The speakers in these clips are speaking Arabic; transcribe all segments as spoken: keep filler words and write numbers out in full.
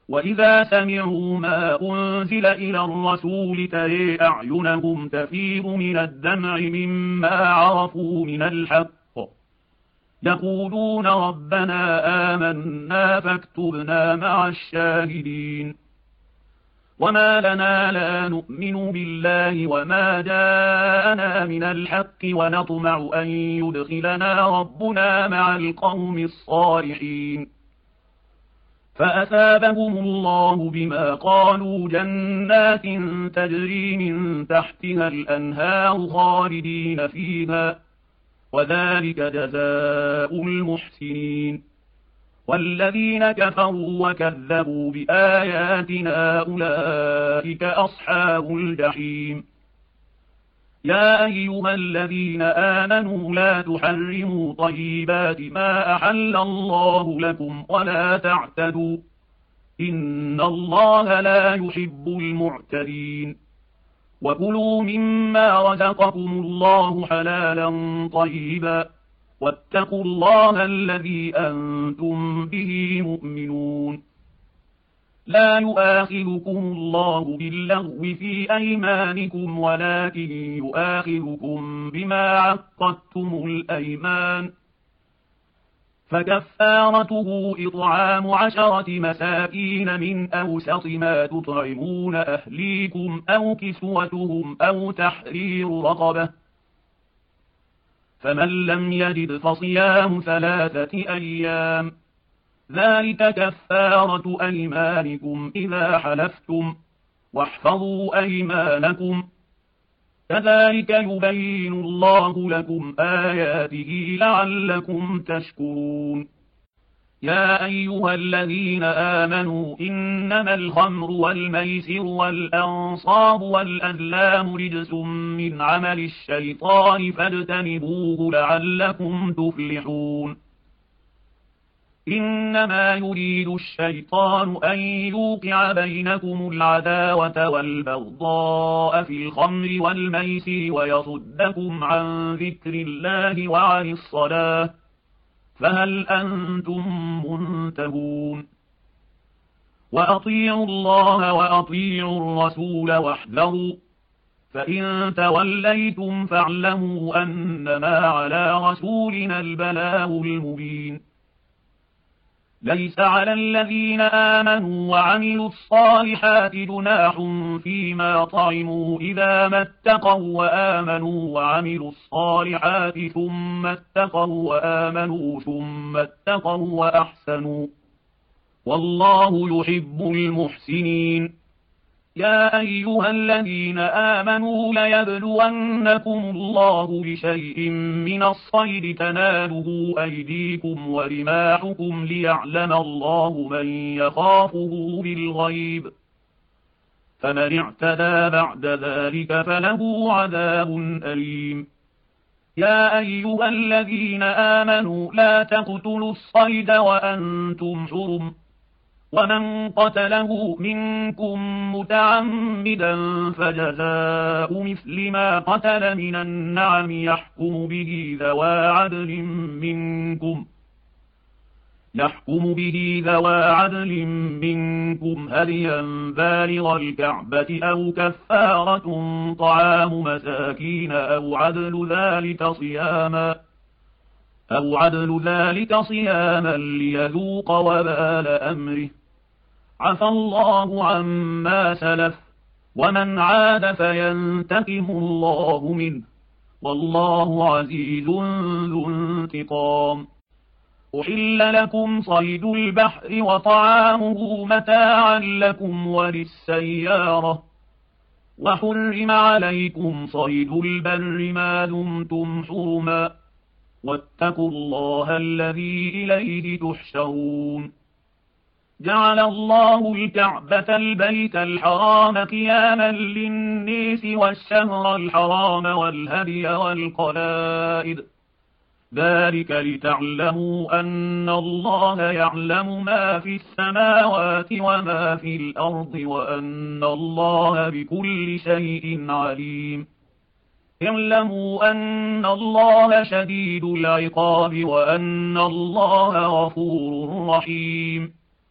وإذا سمعوا ما أنزل إلى الرسول ترى أعينهم تفيض من الدمع مما عرفوا من الحق يقولون ربنا آمنا فاكتبنا مع الشاهدين. وما لنا لا نؤمن بالله وما جاءنا من الحق ونطمع أن يدخلنا ربنا مع القوم الصالحين. فأثابهم الله بما قالوا جنات تجري من تحتها الأنهار خالدين فيها وذلك جزاء المحسنين. والذين كفروا وكذبوا بآياتنا أولئك أصحاب الجحيم. يا أيها الذين آمنوا لا تحرموا طيبات ما أحل الله لكم ولا تعتدوا إن الله لا يحب المعتدين. وكلوا مما رزقكم الله حلالا طيبا واتقوا الله الذي أنتم به مؤمنون. لا يؤاخذكم الله باللغو في أيمانكم ولكن يؤاخذكم بما عقدتم الأيمان فكفارته إطعام عشرة مساكين من أوسط ما تطعمون أهليكم أو كسوتهم أو تحرير رقبة فمن لم يجد فصيام ثلاثة أيام ذلك كفارة أيمانكم إذا حلفتم واحفظوا أيمانكم كذلك يبين الله لكم آياته لعلكم تشكرون. يا أيها الذين آمنوا إنما الخمر والميسر والأنصاب والأزلام رجس من عمل الشيطان فاجتنبوه لعلكم تفلحون. إنما يريد الشيطان أن يوقع بينكم العداوة والبغضاء في الخمر والميسر ويصدكم عن ذكر الله وعن الصلاة فهل أنتم منتهون. وأطيعوا الله وأطيعوا الرسول واحذروا فإن توليتم فاعلموا أنما على رسولنا البلاغ المبين. ليس على الذين آمنوا وعملوا الصالحات جناح فيما طعموا إذا ما اتقوا وآمنوا وعملوا الصالحات ثم اتقوا وآمنوا ثم اتقوا وأحسنوا والله يحب المحسنين. يا أيها الذين آمنوا ليبلونكم الله بشيء من الصيد تناله أيديكم ورماحكم ليعلم الله من يخافه بالغيب فمن اعتدى بعد ذلك فله عذاب أليم. يا أيها الذين آمنوا لا تقتلوا الصيد وأنتم حرم ومن قتله منكم متعمدا فجزاء مثل ما قتل من النعم يحكم به ذوى عدل منكم يحكم به ذوى عدل منكم هديا بالغ الكعبة أو كفارة طعام مساكين أو عدل ذلك صياما أو عدل ذلك صياما ليذوق وبال أمره عفى الله عما سلف ومن عاد فينتقم الله منه والله عزيز ذو انتقام. أحل لكم صيد البحر وطعامه متاعا لكم وللسيارة وحرم عليكم صيد البر ما دمتم حرما واتقوا الله الذي إليه تحشرون. جعل الله الكعبة البيت الحرام قياما للناس والشهر الحرام والهدي والقلائد ذلك لتعلموا أن الله يعلم ما في السماوات وما في الأرض وأن الله بكل شيء عليم. اعلموا أن الله شديد العقاب وأن الله غفور رحيم.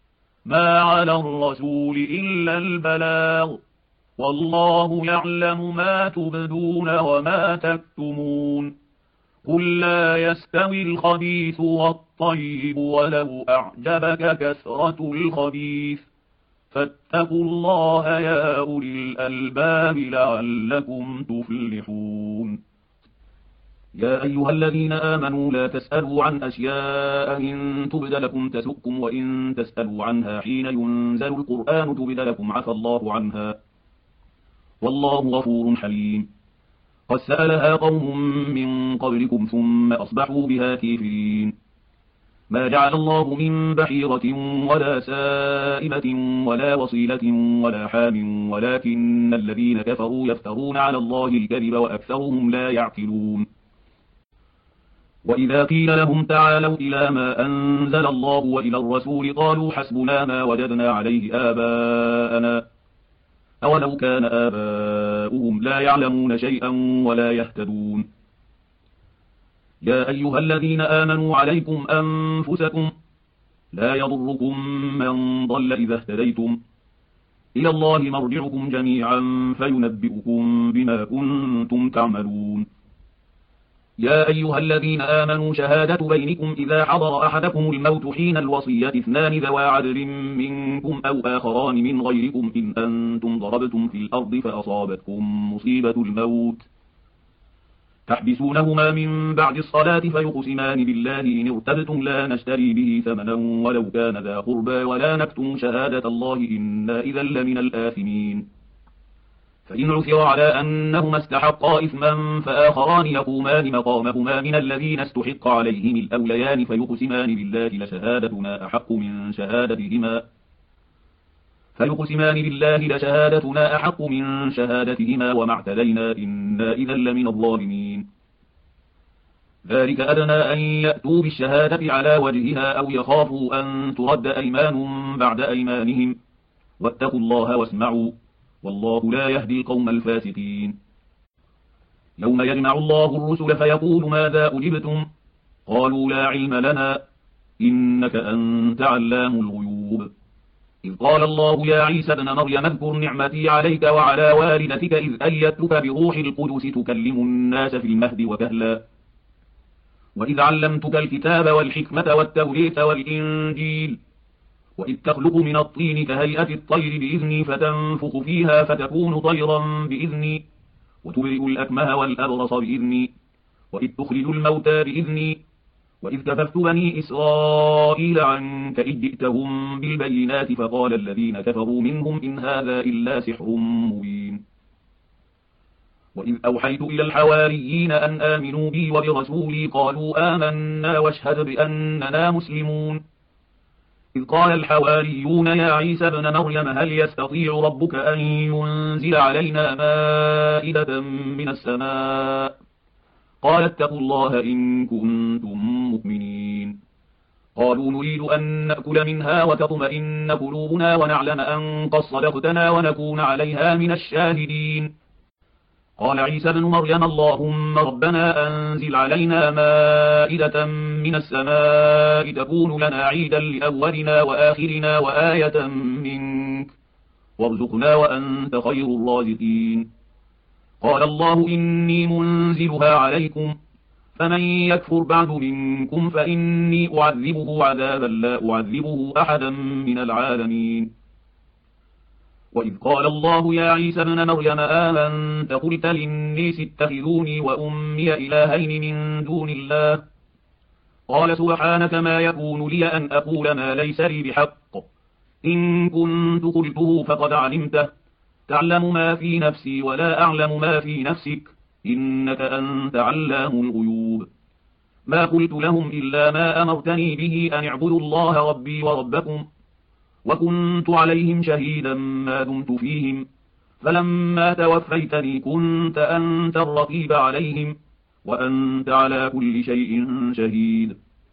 ما على الرسول إلا البلاغ والله يعلم ما تبدون وما تكتمون قل لا يستوي الخبيث والطيب ولو أعجبك كثرة الخبيث فاتقوا الله يا أولي الألباب لعلكم تفلحون يا أيها الذين آمنوا لا تسألوا عن أشياء إن تبد لكم تسؤكم وإن تسألوا عنها حين ينزل القرآن تبد لكم عفى الله عنها والله غفور حليم قد سألها قوم من قبلكم ثم أصبحوا بها كافرين ما جعل الله من بحيرة ولا سائبة ولا وصيلة ولا حام ولكن الذين كفروا يفترون على الله الكذب وأكثرهم لا يعقلون وإذا قيل لهم تعالوا إلى ما أنزل الله وإلى الرسول قالوا حسبنا ما وجدنا عليه آباءنا أولو كان آباؤهم لا يعلمون شيئا ولا يهتدون يا أيها الذين آمنوا عليكم أنفسكم لا يضركم من ضل إذا اهتديتم إلى الله مرجعكم جميعا فينبئكم بما كنتم تعملون يا أيها الذين آمنوا شهادة بينكم إذا حضر أحدكم الموت حين الوصية اثنان ذوى عدل منكم أو آخران من غيركم إن أنتم ضربتم في الأرض فأصابتكم مصيبة الموت تحبسونهما من بعد الصلاة فيقسمان بالله إن ارتبتم لا نشتري به ثمنا ولو كان ذا قربى ولا نكتم شهادة الله إنا إذا لمن الآثمين فإن عثر على أنهما استحقا إثما فآخران يقومان مقامهما من الذين استحق عليهم الأوليان فيقسمان بالله لشهادتنا أحق من شهادتهما فيقسمان بالله لشهادتنا أحق من شهادتهما وما اعتدينا إنا إذا لمن الظالمين ذلك أدنى أن يأتوا بالشهادة على وجهها أو يخافوا أن ترد أيمان بعد أيمانهم واتقوا الله واسمعوا والله لا يهدي القوم الفاسقين يوم يجمع الله الرسل فيقول ماذا أجبتم قالوا لا علم لنا إنك أنت علام الغيوب إذ قال الله يا عيسى ابن مريم اذكر نعمتي عليك وعلى والدتك إذ أيدتك بروح القدس تكلم الناس في المهد وكهلا وإذ علمتك الكتاب والحكمة والتوريث والإنجيل وإذ تخلق من الطين كهيئة الطير بإذني فتنفخ فيها فتكون طيرا بإذني وتبرئ الأكمه والأبرص بإذني وإذ تخرج الموتى بإذني وإذ كففت بني إسرائيل عنك إذ جئتهم بالبينات فقال الذين كفروا منهم إن هذا إلا سحر مبين وإذ أوحيت إلى الحواريين أن آمنوا بي وبرسولي قالوا آمنا واشهد بأننا مسلمون إذ قال الحواريون يا عيسى ابن مريم هل يستطيع ربك أن ينزل علينا مائدة من السماء قال اتقوا الله إن كنتم مؤمنين قالوا نريد أن نأكل منها وتطمئن قلوبنا ونعلم أن قد صدقتنا ونكون عليها من الشاهدين قال عيسى ابن مريم اللهم ربنا أنزل علينا مائدة من السماء تكون لنا عيدا لأولنا وآخرنا وآية منك وارزقنا وأنت خير الرازقين قال الله إني منزلها عليكم فمن يكفر بعد منكم فإني أعذبه عذابا لا أعذبه أحدا من العالمين وإذ قال الله يا عيسى ابن مريم آمنت قلت للناس اتخذوني وأمي إلهين من دون الله قال سبحانك ما يكون لي أن أقول ما ليس لي بحق إن كنت قلته فقد علمته تعلم ما في نفسي ولا أعلم ما في نفسك إنك أنت علام الغيوب ما قلت لهم إلا ما أمرتني به أن اعبدوا الله ربي وربكم وكنت عليهم شهيدا ما دمت فيهم فلما توفيتني كنت أنت الرقيب عليهم وأنت على كل شيء شهيد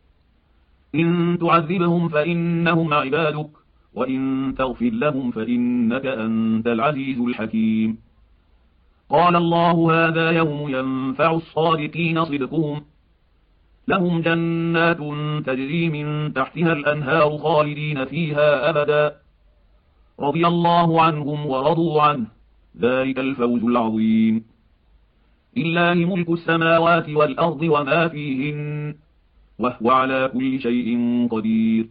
إن تعذبهم فإنهم عبادك وإن تغفر لهم فإنك أنت العزيز الحكيم قال الله هذا يوم ينفع الصادقين صدقهم لهم جنات تجري من تحتها الأنهار خالدين فيها أبدا رضي الله عنهم ورضوا عنه ذلك الفوز العظيم لله ملك السماوات والأرض وما فيهن وهو على كل شيء قدير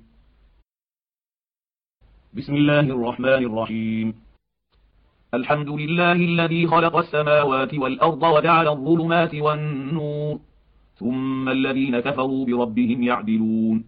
بسم الله الرحمن الرحيم الحمد لله الذي خلق السماوات والأرض وجعل الظلمات والنور ثم الذين كفروا بربهم يعدلون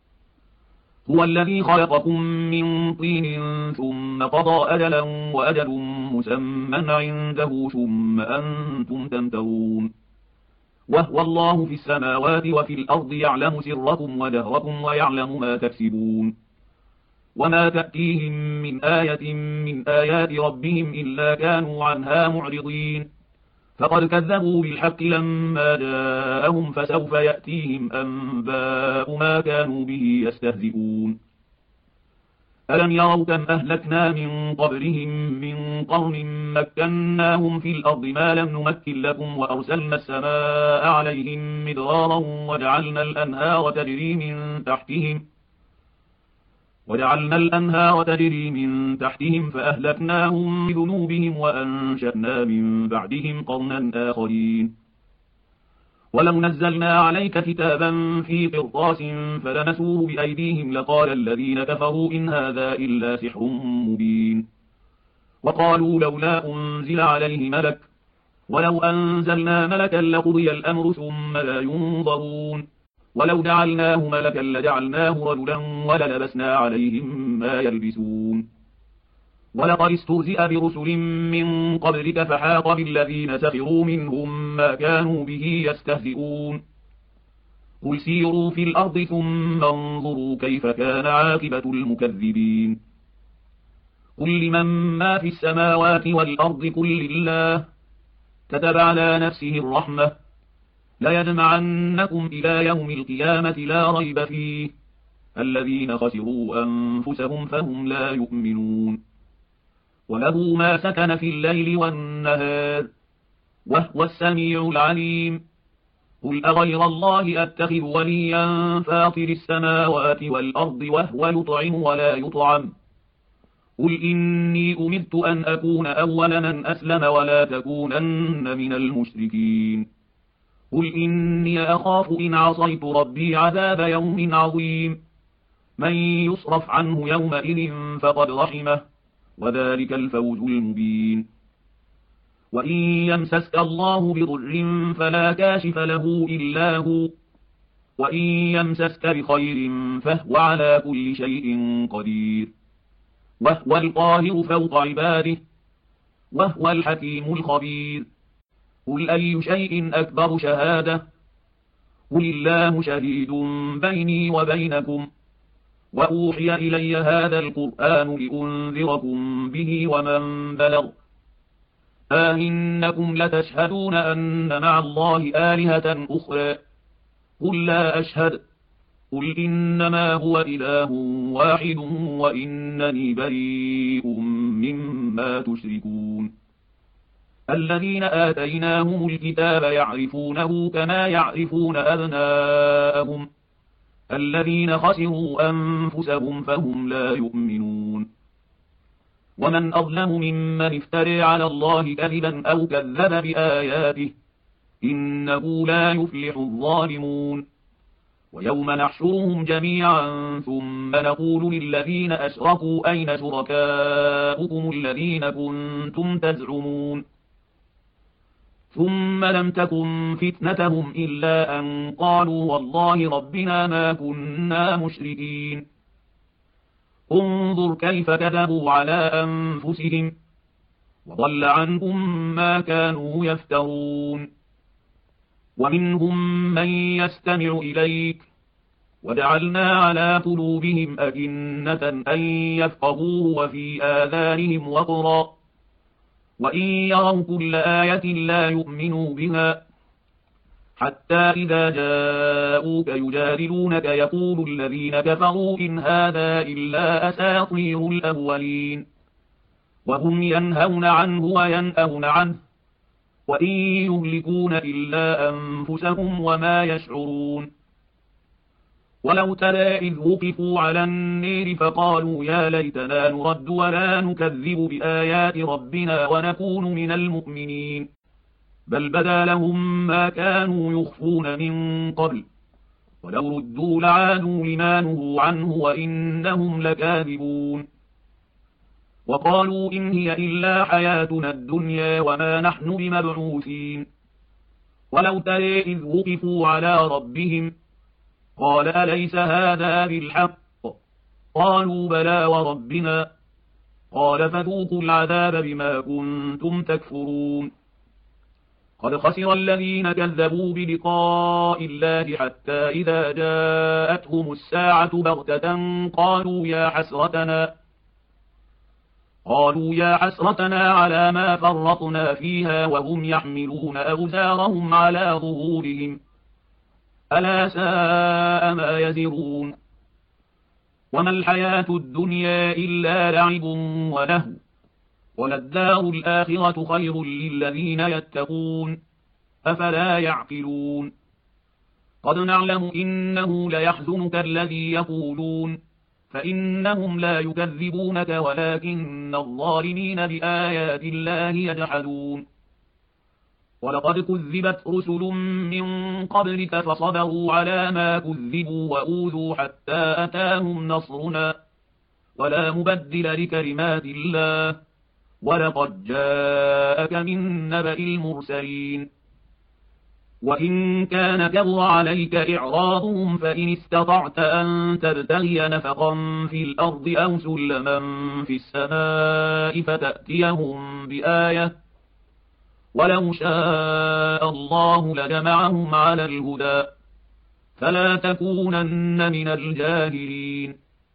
هو الذي خلقكم من طين ثم قضى أجلا وأجل مسمى عنده ثم أنتم تمترون وهو الله في السماوات وفي الأرض يعلم سركم وجهركم ويعلم ما تكسبون وما تأتيهم من آية من آيات ربهم إلا كانوا عنها معرضين فقد كذبوا بالحق لما جاءهم فسوف يأتيهم أنباء ما كانوا به يستهزئون ألم يروا كم أهلكنا من قبلهم من قرن مكناهم في الأرض ما لم نمكن لكم وأرسلنا السماء عليهم مدرارا وجعلنا الأنهار تجري من تحتهم وجعلنا الأنهار تجري من تحتهم فأهلكناهم بذنوبهم وأنشأنا من بعدهم قرنا آخرين ولو نزلنا عليك كتابا في قرطاس فلمسوه بأيديهم لقال الذين كفروا إن هذا إلا سحر مبين وقالوا لولا أنزل عليه ملك ولو أنزلنا ملكا لقضي الأمر ثم لا ينظرون ولو جعلناه ملكا لجعلناه رجلا وللبسنا عليهم ما يلبسون ولقد استهزئ برسل من قبلك فحاق بالذين سخروا منهم ما كانوا به يستهزئون قل سيروا في الأرض ثم انظروا كيف كان عاقبة المكذبين قل لمن ما في السماوات والأرض قل لله كتب على نفسه الرحمة ليجمعنكم إلى يوم القيامة لا ريب فيه الذين خسروا أنفسهم فهم لا يؤمنون وله ما سكن في الليل والنهار وهو السميع العليم قل أغير الله أتخذ وليا فاطر السماوات والأرض وهو يطعم ولا يطعم قل إني أمرت أن أكون أول من أسلم ولا تكونن من المشركين قل إني أخاف إن عصيت ربي عذاب يوم عظيم من يصرف عنه يومئذ فقد رحمه وذلك الفوز المبين وإن يمسسك الله بضر فلا كاشف له إلا هو وإن يمسسك بخير فهو على كل شيء قدير وهو القاهر فوق عباده وهو الحكيم الخبير قل أي شيء أكبر شهادة قل الله شهيد بيني وبينكم وأوحي إلي هذا القرآن لأنذركم به ومن بلغ آئنكم لتشهدون أن مع الله آلهة أخرى قل لا أشهد قل إنما هو إله واحد وإنني بريء مما تشركون الذين آتيناهم الكتاب يعرفونه كما يعرفون أبناءهم الذين خسروا أنفسهم فهم لا يؤمنون ومن أظلم ممن افترى على الله كذبا أو كذب بآياته إنه لا يفلح الظالمون ويوم نحشرهم جميعا ثم نقول للذين أشركوا أين شركاؤكم الذين كنتم تزعمون ثم لم تكن فتنتهم إلا أن قالوا والله ربنا ما كنا مشركين انظر كيف كذبوا على أنفسهم وضل عنهم ما كانوا يفترون ومنهم من يستمع إليك وجعلنا على قلوبهم أكنة أن يفقهوه وفي آذانهم وقرا وإن يروا كل آية لا يؤمنوا بها حتى إذا جاءوك يجادلونك يقول الذين كفروا إن هذا إلا أساطير الأولين وهم ينهون عنه وينأون عنه وإن يهلكون إلا أنفسهم وما يشعرون ولو ترى إذ وقفوا على النير فقالوا يا ليتنا نرد ولا نكذب بآيات ربنا ونكون من المؤمنين بل بدا لهم ما كانوا يخفون من قبل ولو ردوا لعادوا لما نهوا عنه وإنهم لكاذبون وقالوا إن هي إلا حياتنا الدنيا وما نحن بمبعوثين ولو ترى إذ وقفوا على ربهم قال أليس هذا بالحق قالوا بلى وربنا قال فذوقوا العذاب بما كنتم تكفرون قد خسر الذين كذبوا بلقاء الله حتى إذا جاءتهم الساعة بغتة قالوا يا حسرتنا قالوا يا حسرتنا على ما فرطنا فيها وهم يحملون أوزارهم على ظهورهم ألا ساء ما يزرون وما الحياة الدنيا إلا لعب ولهو وللدار الآخرة خير للذين يتقون أفلا يعقلون قد نعلم إنه ليحزنك الذي يقولون فإنهم لا يكذبونك ولكن الظالمين بآيات الله يجحدون ولقد كذبت رسل من قبلك فصبروا على ما كذبوا وأوذوا حتى أتاهم نصرنا ولا مبدل لكلمات الله ولقد جاءك من نبأ المرسلين وإن كان كبر عليك إعراضهم فإن استطعت أن تبتغي نفقا في الأرض أو سلما في السماء فتأتيهم بآية ولو شاء الله لجمعهم على الهدى فلا تكونن من الجاهلين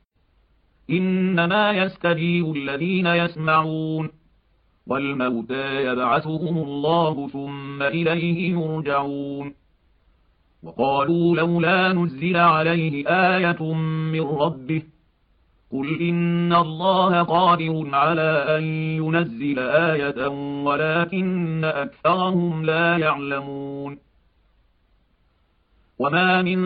إنما يستجيب الذين يسمعون والموتى يبعثهم الله ثم إليه يرجعون وقالوا لولا نزل عليه آية من ربه قل إن الله قادر على أن ينزل آية ولكن أكثرهم لا يعلمون وما من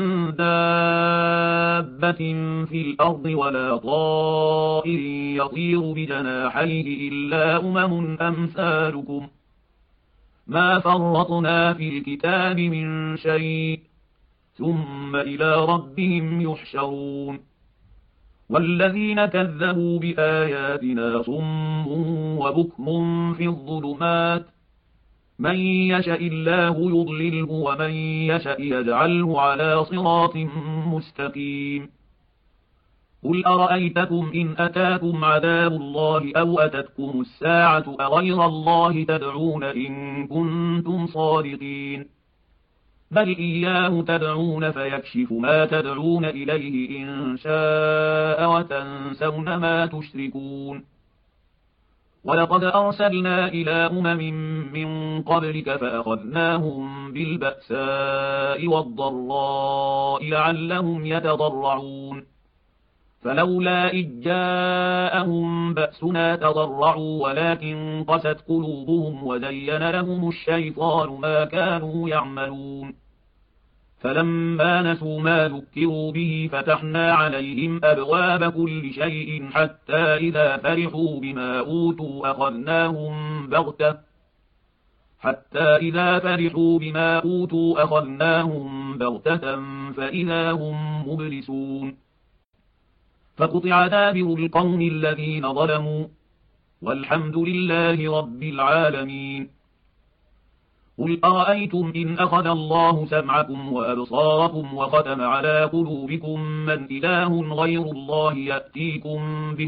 دابة في الأرض ولا طائر يطير بجناحيه إلا أمم أمثالكم ما فرطنا في الكتاب من شيء ثم إلى ربهم يحشرون والذين كذبوا بآياتنا صم وبكم في الظلمات من يشأ الله يضلله ومن يشأ يجعله على صراط مستقيم قل أرأيتكم إن أتاكم عذاب الله أو أتتكم الساعة أغير الله تدعون إن كنتم صادقين بل إياه تدعون فيكشف ما تدعون إليه إن شاء وتنسون ما تشركون ولقد أرسلنا إلى أمم من قبلك فأخذناهم بالبأساء والضراء لعلهم يتضرعون فلولا إذ جاءهم بأسنا تضرعوا ولكن قست قلوبهم وزين لهم الشيطان ما كانوا يعملون فلما نسوا ما ذكروا به فتحنا عليهم أبواب كل شيء حتى إذا فرحوا بما أوتوا أخذناهم بغتة حتى إذا فرحوا بما أوتوا أخذناهم بغتة فإذا هم مبلسون فقطع دابر القوم الذين ظلموا والحمد لله رب العالمين قل أرأيتم إن أخذ الله سمعكم وأبصاركم وختم على قلوبكم من إله غير الله يأتيكم به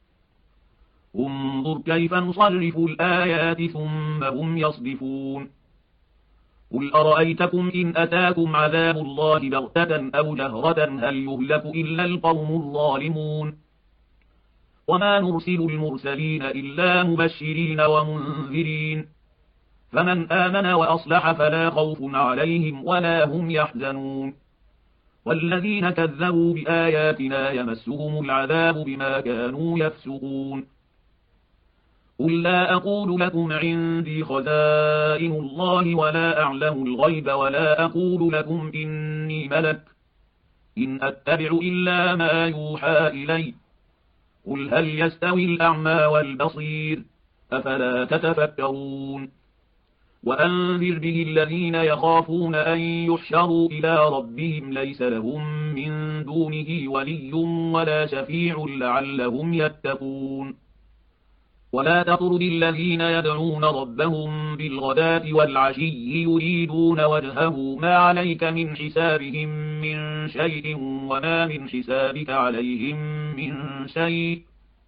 انظر كيف نصرف الآيات ثم هم يصدفون قل أرأيتكم إن أتاكم عذاب الله بغتة أو جهرة هل يهلك إلا القوم الظالمون وما نرسل المرسلين إلا مبشرين ومنذرين فمن آمن وأصلح فلا خوف عليهم ولا هم يحزنون والذين كذبوا بآياتنا يمسهم العذاب بما كانوا يفسقون قل لا أقول لكم عندي خزائن الله ولا أعلم الغيب ولا أقول لكم إني ملك إن أتبع إلا ما يوحى إلي قل هل يستوي الأعمى والبصير أفلا تتفكرون وأنذر به الذين يخافون أن يحشروا إلى ربهم ليس لهم من دونه ولي ولا شفيع لعلهم يتقون ولا تطرد الذين يدعون ربهم بالغداة والعشي يريدون وجهه ما عليك من حسابهم من شيء وما من حسابك عليهم من شيء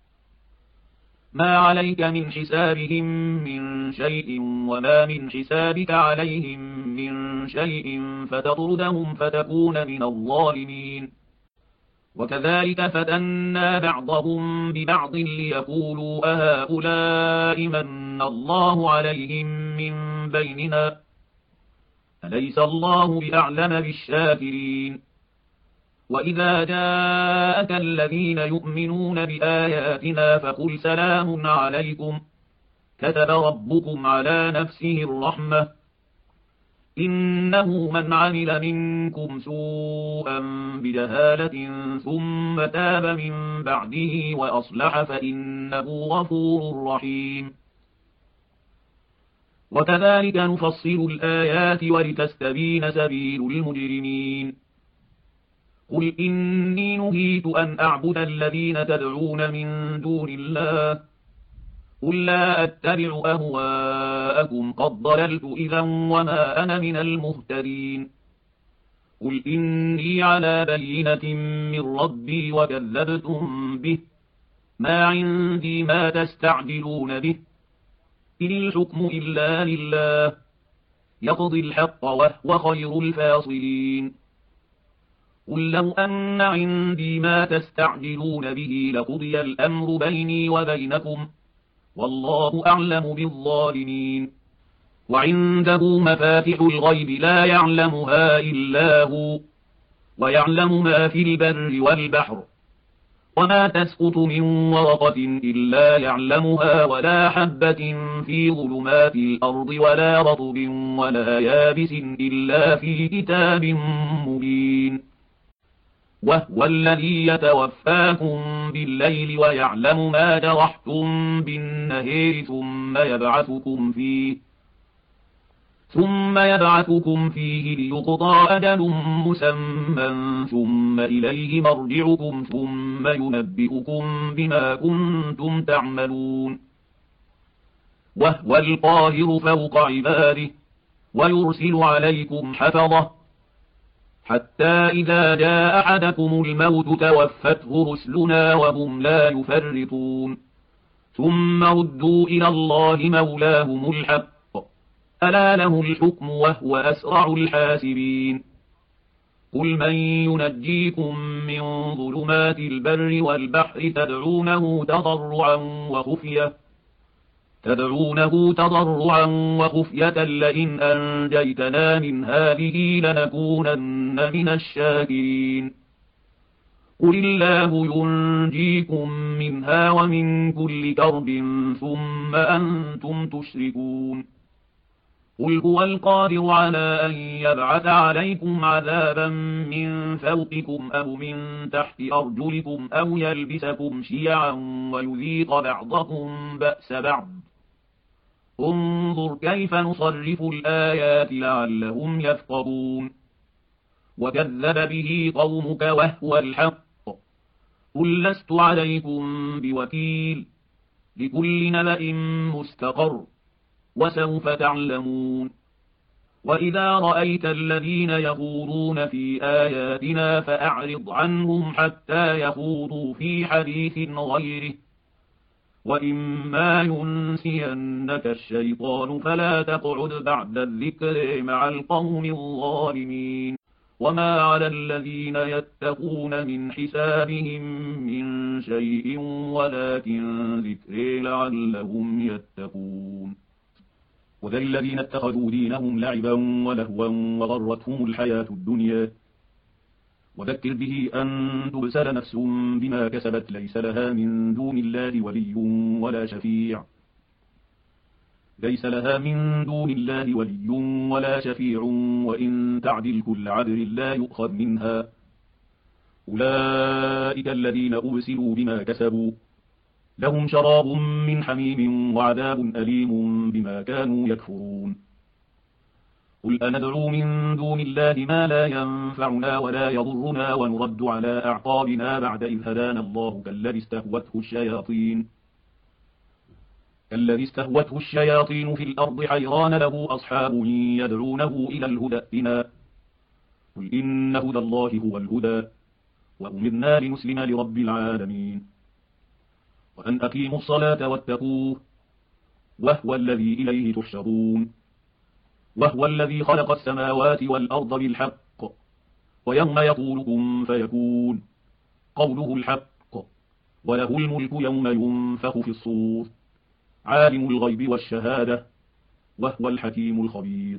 ما عليك من حسابهم من شيء وما من حسابك عليهم من شيء فتطردهم فتكون من الظالمين وكذلك فتنا بعضهم ببعض ليقولوا أهؤلاء من الله عليهم من بيننا أليس الله بأعلم بالشاكرين وإذا جاءك الذين يؤمنون بآياتنا فقل سلام عليكم كتب ربكم على نفسه الرحمة إنه من عمل منكم سوءا بجهالة ثم تاب من بعده وأصلح فإنه غفور رحيم وكذلك نفصل الآيات ولتستبين سبيل المجرمين قل إني نهيت أن أعبد الذين تدعون من دون الله قل لا أتبع أهواءكم قد ضللت إذا وما أنا من المهتدين قل إني على بينة من ربي وكذبتم به ما عندي ما تستعجلون به إن الحكم إلا لله يقضي الحق وهو خير الفاصلين قل لو أن عندي ما تستعجلون به لقضي الأمر بيني وبينكم والله أعلم بالظالمين وعنده مفاتح الغيب لا يعلمها إلا هو ويعلم ما في البر والبحر وما تسقط من ورقة إلا يعلمها ولا حبة في ظلمات الأرض ولا رطب ولا يابس إلا في كتاب مبين وهو الذي يتوفاكم بالليل ويعلم ما جرحتم بالنهار ثم يبعثكم فيه ثم يبعثكم فيه ليقضى أجل مسمى ثم إليه مرجعكم ثم ينبئكم بما كنتم تعملون وهو القاهر فوق عباده ويرسل عليكم حفظه حتى إذا جاء أحدكم الموت توفته رسلنا وهم لا يفرطون ثم ردوا إلى الله مولاهم الحق ألا له الحكم وهو أسرع الحاسبين قل من ينجيكم من ظلمات البر والبحر تدعونه تضرعا وخفية تدعونه تضرعا وخفية لئن أنجيتنا من هذه لنكونن من الشاكرين قل الله ينجيكم منها ومن كل كرب ثم أنتم تشركون قل هو القادر على أن يبعث عليكم عذابا من فوقكم أو من تحت أرجلكم أو يلبسكم شيعا ويذيق بعضكم بأس بعض انظر كيف نصرف الآيات لعلهم يفقهون وكذب به قومك وهو الحق قل لست عليكم بوكيل لكل نبأ مستقر وسوف تعلمون وإذا رأيت الذين يخوضون في آياتنا فأعرض عنهم حتى يخوضوا في حديث غيره وإما ينسينك الشيطان فلا تقعد بعد الذكر مع القوم الظالمين وما على الذين يتقون من حسابهم من شيء ولكن ذكر لعلهم يتقون وذل الذين اتخذوا دينهم لعبا ولهوا وغرتهم الحياة الدنيا وذكر به أن تبسل نفس بما كسبت ليس لها من دون الله ولي ولا شفيع ليس لها من دون الله ولي ولا شفيع وإن تعدل كل عدل لا يؤخذ منها أولئك الذين أبسلوا بما كسبوا لهم شراب من حميم وعذاب أليم بما كانوا يكفرون قل أندعو من دون الله ما لا ينفعنا ولا يضرنا ونرد على أعقابنا بعد إذ هدانا الله كالذي استهوته الشياطين كالذي استهوته الشياطين في الأرض حيران له أصحاب يدعونه إلى الهدى ائتنا قل إن هدى الله هو الهدى وأمرنا لنسلم لرب العالمين وأن أقيموا الصلاة واتقوه وهو الذي إليه تحشرون وهو الذي خلق السماوات والأرض بالحق ويوم يقول كن فيكون قوله الحق وله الملك يوم ينفخ في الصور عالم الغيب والشهادة وهو الحكيم الخبير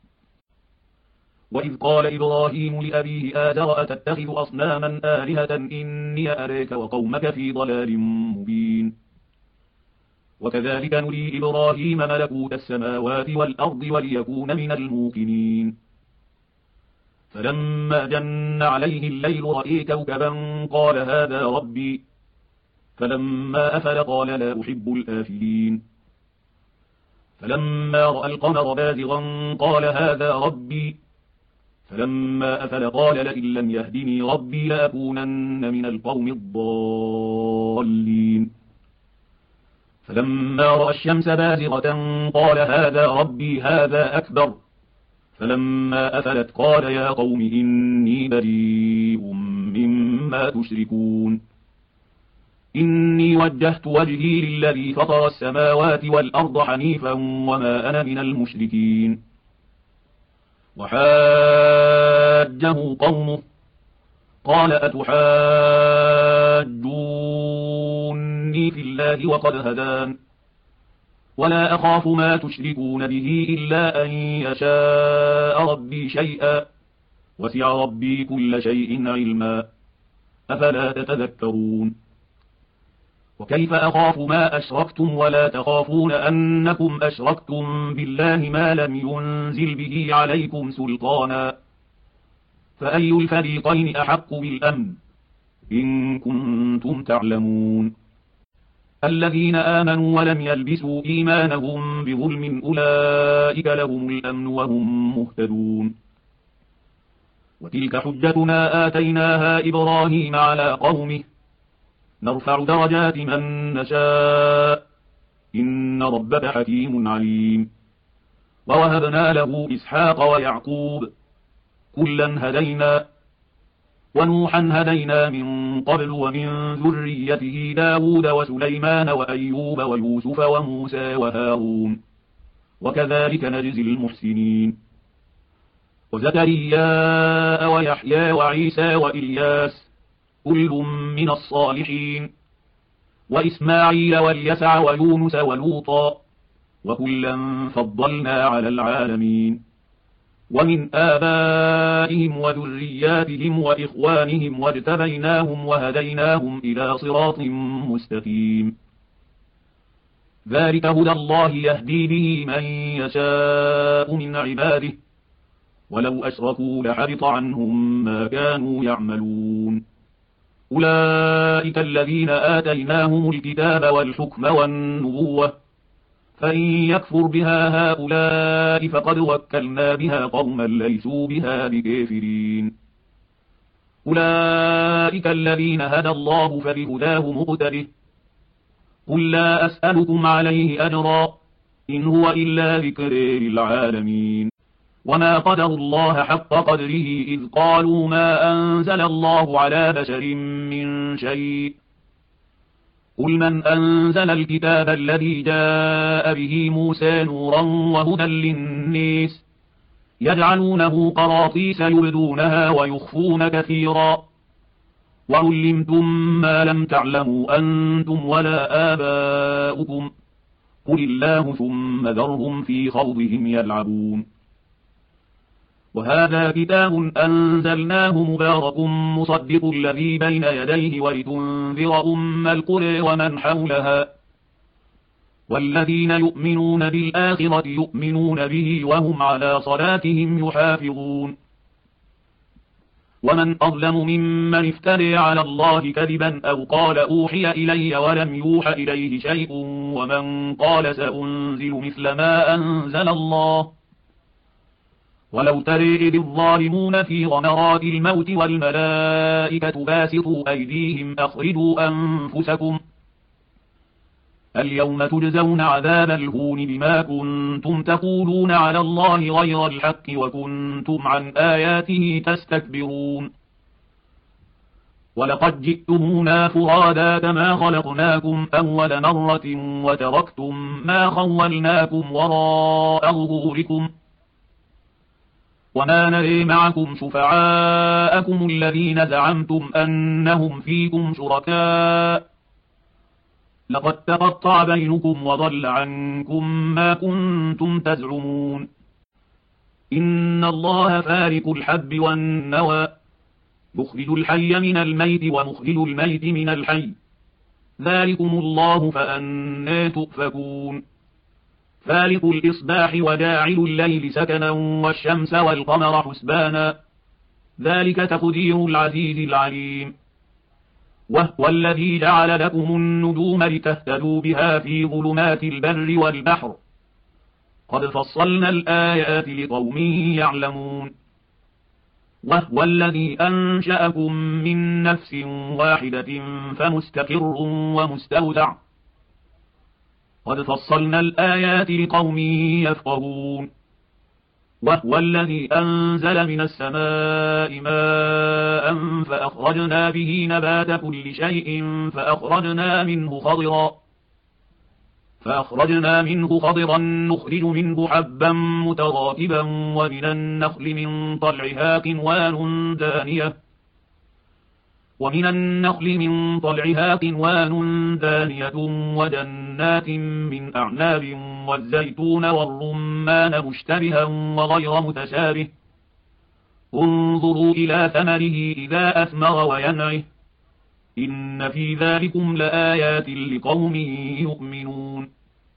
وإذ قال إبراهيم لأبيه آزر أتتخذ أصناما آلهة إني أريك وقومك في ضلال مبين وكذلك نري إبراهيم ملكوت السماوات والأرض وليكون من الموقنين فلما جن عليه الليل رأى كوكبا قال هذا ربي فلما أفل قال لا أحب الآفلين فلما رأى القمر بازغا قال هذا ربي فلما أفل قال لئن لم يهدني ربي لأكونن من القوم الضالين فلما رأى الشمس بازغة قال هذا ربي هذا أكبر فلما أفلت قال يا قوم إني بريء مما تشركون إني وجهت وجهي للذي فطر السماوات والأرض حنيفا وما أنا من المشركين وحاجه قومه قال أتحاجوني في الله وقد هدان ولا أخاف ما تشركون به إلا أن يشاء ربي شيئا وسع ربي كل شيء علما أفلا تتذكرون وكيف أخاف ما أشركتم ولا تخافون أنكم أشركتم بالله ما لم ينزل به عليكم سلطانا فأي الفريقين أحق بالأمن إن كنتم تعلمون الذين آمنوا ولم يلبسوا إيمانهم بظلم أولئك لهم الأمن وهم مهتدون وتلك حجتنا آتيناها إبراهيم على قومه نرفع درجات من نشاء إن ربك حكيم عليم ووهبنا له إسحاق ويعقوب كلا هدينا ونوحا هدينا من قبل ومن ذريته داود وسليمان وأيوب ويوسف وموسى وهارون وكذلك نجزي المحسنين وزكريا ويحيى وعيسى وإلياس كل من الصالحين وإسماعيل واليسع ويونس ولوطا وكلا فضلنا على العالمين ومن آبائهم وذرياتهم وإخوانهم واجتبيناهم وهديناهم إلى صراط مستقيم ذلك هدى الله يهدي به من يشاء من عباده ولو أشركوا لحبط عنهم ما كانوا يعملون أولئك الذين آتيناهم الكتاب والحكم والنبوة فإن يكفر بها هؤلاء فقد وكلنا بها قوما ليسوا بها بكافرين أولئك الذين هدى الله فبهداه مقتده قل لا أسألكم عليه أجرا إن هو إلا ذكر للعالمين وما قدر الله حق قدره إذ قالوا ما أنزل الله على بشر من شيء قل من أنزل الكتاب الذي جاء به موسى نورا وهدى للناس يجعلونه قراطيس يبدونها ويخفون كثيرا وعلمتم ما لم تعلموا أنتم ولا آباؤكم قل الله ثم ذرهم في خوضهم يلعبون وهذا كتاب أنزلناه مبارك مصدق الذي بين يديه ولتنذر أم القرى ومن حولها والذين يؤمنون بالآخرة يؤمنون به وهم على صلاتهم يحافظون ومن أظلم ممن افترى على الله كذبا أو قال أوحي إلي ولم يوحى إليه شيء ومن قال سأنزل مثل ما أنزل الله. ولو ترى إذ الظالمون في غمرات الموت والملائكة باسطوا أيديهم أخرجوا أنفسكم اليوم تجزون عذاب الهون بما كنتم تقولون على الله غير الحق وكنتم عن آياته تستكبرون. ولقد جئتمونا فرادا كما خلقناكم أول مرة وتركتم ما خولناكم وراء ظهوركم وما نري معكم شفعاءكم الذين زعمتم أنهم فيكم شركاء لقد تقطع بينكم وضل عنكم ما كنتم تزعمون. إن الله فارق الحب والنوى يخرج الحي من الميت ومخرج الميت من الحي ذلكم الله فأنى تؤفكون. فالق الإصباح وجاعل الليل سكنا والشمس والقمر حسبانا ذلك تقدير العزيز العليم. وهو الذي جعل لكم النجوم لتهتدوا بها في ظلمات البر والبحر قد فصلنا الآيات لقوم يعلمون. وهو الذي أنشأكم من نفس واحدة فمستقر ومستودع قد فصلنا الآيات لقوم يفقهون. وهو الذي أنزل من السماء ماء فأخرجنا به نبات كل شيء فأخرجنا منه خضرا فأخرجنا منه خضرا نخرج منه حبا متراكبا ومن النخل من طلعها قنوان دانية ومن النخل من طلعها قنوان دانية وجنات من أعناب والزيتون والرمان مشتبها وغير متشابه انظروا إلى ثمره إذا أثمر وينعه إن في ذلكم لآيات لقوم يؤمنون.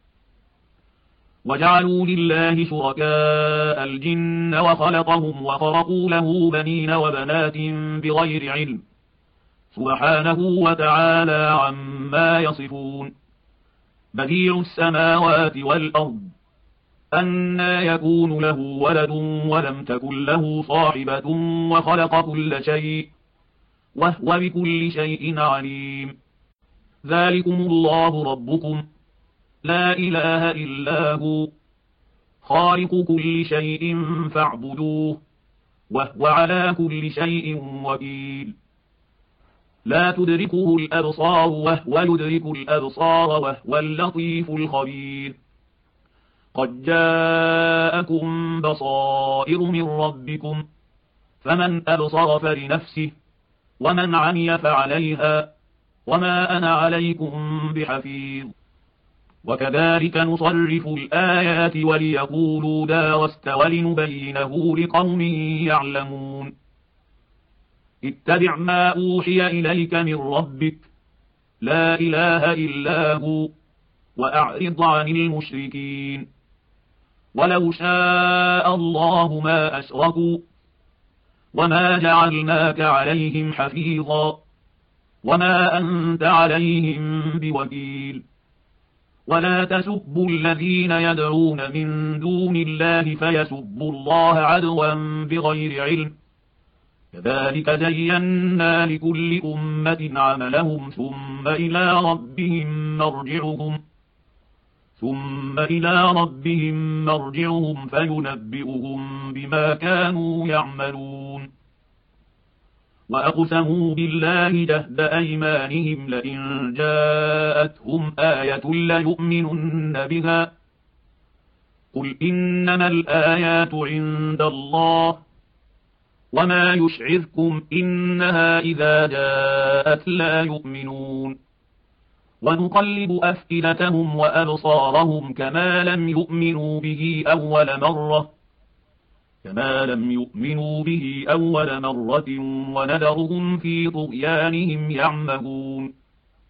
وجعلوا لله شركاء الجن وخلقهم وخرقوا له بنين وبنات بغير علم سبحانه وتعالى عما يصفون. بديع السماوات والأرض أنى يكون له ولد ولم تكن له صاحبة وخلق كل شيء وهو بكل شيء عليم. ذلكم الله ربكم لا إله إلا هو خالق كل شيء فاعبدوه وهو على كل شيء وكيل. لا تدركه الأبصار وهو يدرك الأبصار وهو اللطيف الخبير. قد جاءكم بصائر من ربكم فمن أبصر فلنفسه ومن عمي فعليها وما أنا عليكم بحفيظ. وكذلك نصرف الآيات وليقولوا دارست ولنبينه لقوم يعلمون. اتبع ما أوحي إليك من ربك لا إله إلا هو وأعرض عن المشركين. ولو شاء الله ما أشركوا وما جعلناك عليهم حفيظا وما أنت عليهم بوكيل. ولا تسبوا الذين يدعون من دون الله فيسبوا الله عدوا بغير علم كذلك زينا لكل أمة عملهم ثم إلى ربهم مرجعهم ثم إلى ربهم مرجعهم فينبئهم بما كانوا يعملون. وأقسموا بالله جهد أيمانهم لئن جاءتهم آية ليؤمنن بها قل إنما الآيات عند الله وما يشعركم إنها إذا جاءت لا يؤمنون. ونقلب أفئدتهم وأبصارهم كما لم يؤمنوا به أول مرة كما لم يؤمنوا به أول مرة ونذرهم في طغيانهم يعمهون.